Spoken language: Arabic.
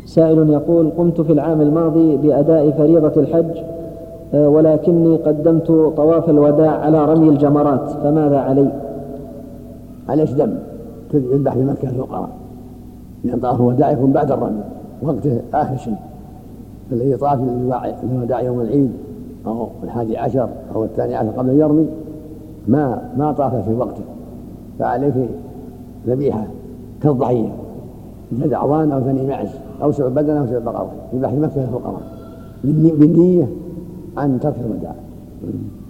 سائل يقول: قمت في العام الماضي بأداء فريضة الحج، ولكني قدمت طواف الوداع على رمي الجمرات، فماذا علي؟ عليك دم يذبح في مكة الفقراء، لأن طواف الوداع يكون بعد الرمي، وقته آخر شيء. الذي طاف الوداع يوم العيد أو 11 أو 12 قبل أن يرمي ما طاف في وقته، فعليك ذبيحة كالضحية، جذع عضان أو ثني معز أو سبع بدن أو سبع بقرة، يذبح في مكة الفقراء بالنية عن ترك الوداع.